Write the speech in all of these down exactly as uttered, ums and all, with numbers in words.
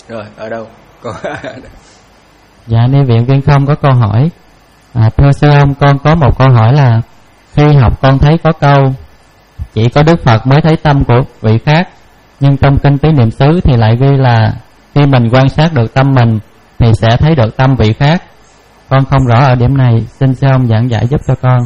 Rồi, ở đâu? Có Dạ, Ni Viện Viên Không có câu hỏi. À, thưa sư ông, con có một câu hỏi là khi học con thấy có câu chỉ có Đức Phật mới thấy tâm của vị khác, nhưng trong kinh Tứ Niệm xứ thì lại ghi là khi mình quan sát được tâm mình thì sẽ thấy được tâm vị khác. Con không rõ ở điểm này, xin sư ông giảng giải giúp cho con.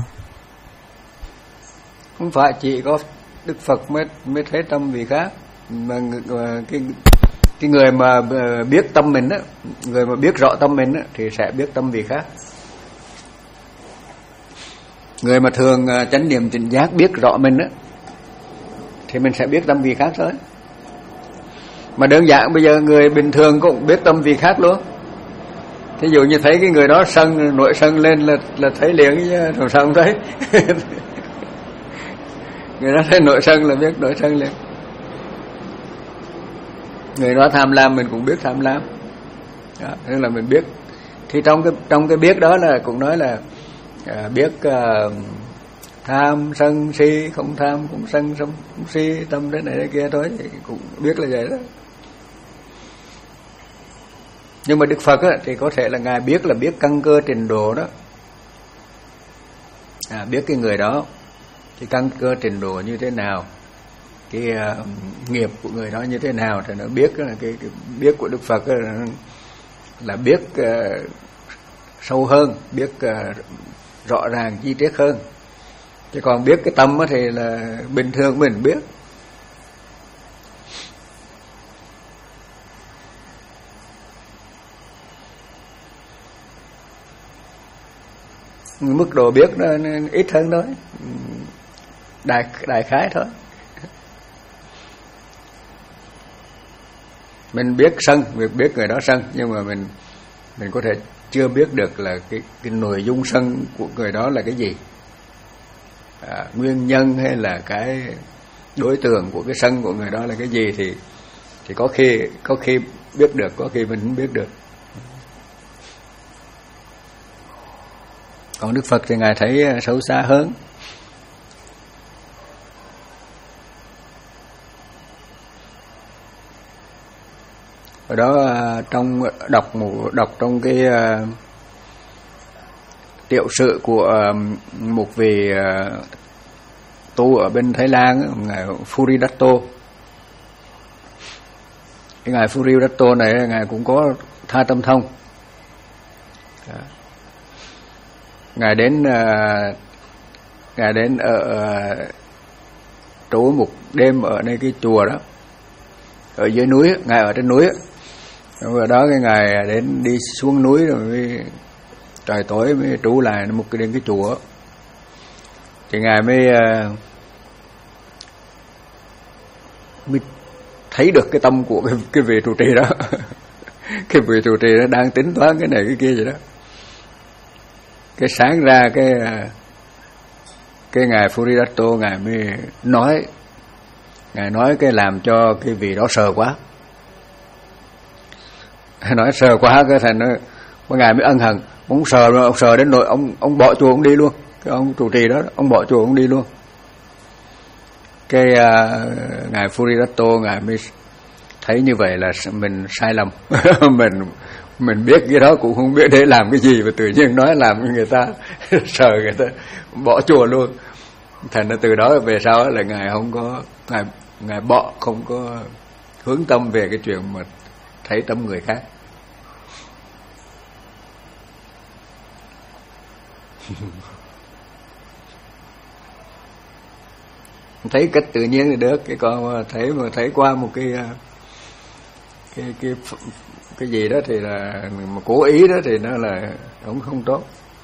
Không phải chỉ có Đức Phật mới mới thấy tâm vị khác, mà cái cái người mà biết tâm mình á, người mà biết rõ tâm mình á, thì sẽ biết tâm vị khác. Người mà thường chánh niệm tỉnh giác biết rõ mình á, thì mình sẽ biết tâm vị khác thôi. Mà đơn giản bây giờ người bình thường cũng biết tâm vị khác luôn. Thí dụ như thấy cái người đó sân, nổi sân lên là là thấy liền chứ, rồi sao không thấy? Người đó thấy nổi sân là biết nổi sân liền. Người đó tham lam mình cũng biết tham lam. Đó, nên là mình biết. Thì trong cái trong cái biết đó là cũng nói là à, biết à, tham sân si, không tham cũng sân không si, tâm thế này thế kia thôi, thì cũng biết là vậy đó. Nhưng mà Đức Phật á, thì có thể là ngài biết là biết căn cơ trình độ đó, à, biết cái người đó cái căn cơ trình độ như thế nào, cái uh, nghiệp của người đó như thế nào, thì nó biết là cái, cái biết của Đức Phật là, là biết uh, sâu hơn, biết uh, rõ ràng chi tiết hơn. Chứ còn biết cái tâm thì là bình thường mình biết. Mức độ biết nó ít hơn thôi, đại đại khái thôi. Mình biết sân, mình biết người đó sân, nhưng mà mình mình có thể chưa biết được là cái cái nội dung sân của người đó là cái gì, à, nguyên nhân hay là cái đối tượng của cái sân của người đó là cái gì, thì thì có khi có khi biết được, có khi mình không biết được. Còn Đức Phật thì ngài thấy sâu xa hơn. Ở đó trong đọc một đọc trong cái uh, tiểu sử của uh, một vị uh, tu ở bên Thái Lan, ngài Furidato. Cái ngài Furidato này ngài cũng có tha tâm thông. Ngài đến uh, ngài đến ở uh, trú một đêm ở nơi cái chùa đó, ở dưới núi, ngài ở trên núi. Rồi đó cái ngài đến đi xuống núi rồi mới, trời tối mới trú lại một cái đến cái chùa. Thì ngài mới uh, mới thấy được cái tâm của cái, cái vị trụ trì đó. Cái vị trụ trì đó đang tính toán cái này cái kia vậy đó. Cái sáng ra cái cái ngài Furidato ngài mới nói, ngài nói cái làm cho cái vị đó sợ quá. Nói sợ quá cái thành nó, ngài mới ân hận, ông sợ rồi, ông sợ đến nỗi ông ông bỏ chùa ông đi luôn. Cái ông trụ trì đó ông bỏ chùa ông đi luôn. Cái uh, ngài Furidato ngài mới thấy như vậy là mình sai lầm. mình mình biết cái đó cũng không biết để làm cái gì, và tự nhiên nói làm người ta sợ, người ta bỏ chùa luôn. Thành ra từ đó về sau là ngài không có ngài ngài bỏ, không có hướng tâm về cái chuyện mà thấy tâm người khác. Thấy cách tự nhiên thì được, cái con thấy mà thấy qua một cái cái cái cái gì đó thì là mà cố ý đó thì nó là không không tốt.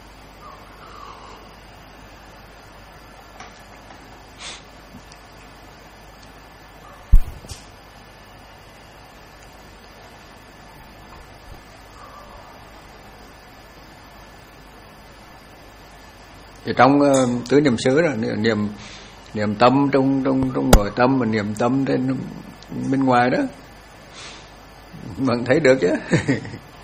Thì trong uh, tứ niệm xứ là niệm niệm tâm trong trong trong nội tâm, mà niệm tâm trên bên ngoài đó vẫn thấy được chứ.